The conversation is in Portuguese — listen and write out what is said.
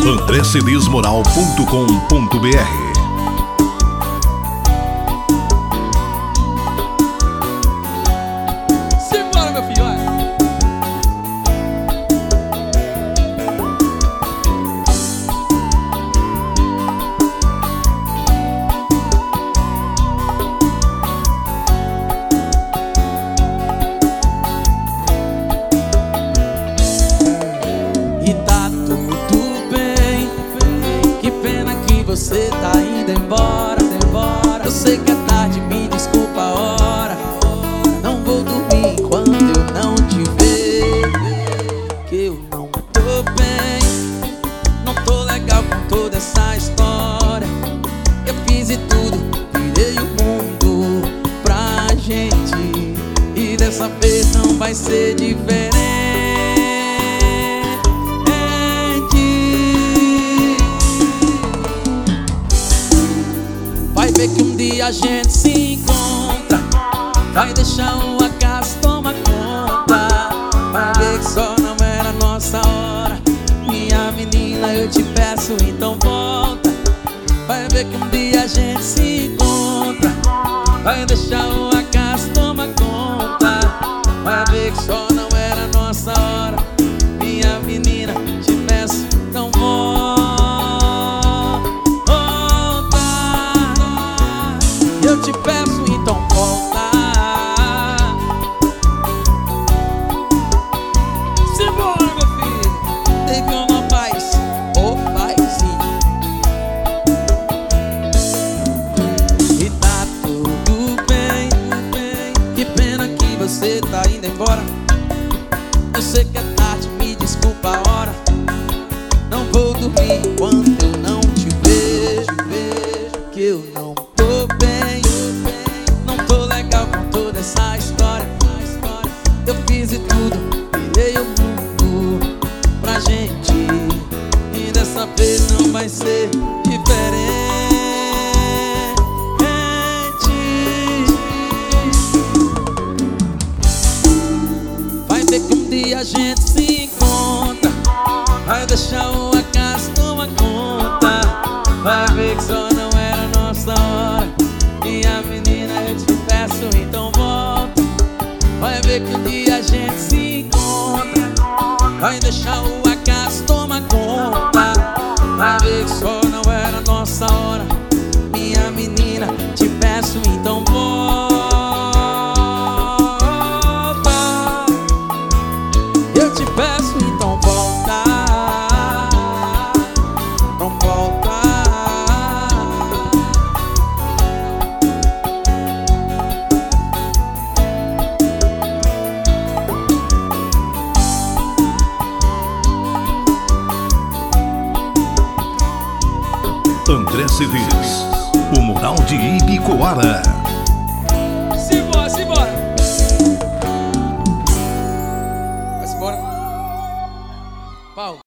andrecedesmoral.com.br. Simbora, meu filho, olha. E tá tudo bem, que pena que você tá indo embora, Eu sei que é tarde, me desculpa a hora. Não vou dormir enquanto eu não te ver. Que eu não tô bem, não tô legal com toda essa história. Eu fiz de tudo, virei o mundo pra gente, e dessa vez não vai ser diferente. Vai ver que um dia a gente se encontra, vai deixar o acaso tomar conta. Vai ver que só não era nossa hora. Minha menina, eu te peço, então volta. Vai ver que um dia a gente se encontra, vai deixar o acaso tomar conta. Vai ver que só não era nossa hora. Minha menina, te peço, então volta. Eu te peço, então volta. Simbora, meu filho. Teve uma paz, ô paizinho. E tá tudo bem, que pena que você tá indo embora. Eu sei que é tarde, me desculpa a hora. Não vou dormir enquanto eu não te vejo. Que eu não tô bem, não tô legal com toda essa história. Eu fiz de tudo, virei o mundo pra gente, e dessa vez não vai ser diferente. Vai ver que um dia a gente se encontra, vai deixar o acaso tomar conta. Vai ver que só não era nossa hora. Minha menina, eu te peço, então volta. Vai ver que um dia a gente se encontra, vai deixar o acaso tomar conta. Vai ver que só não era nossa hora. Minha menina, te peço, então volta. Eu te peço, então volta. Não volta. André Cedês, o Moral de Ibicoara.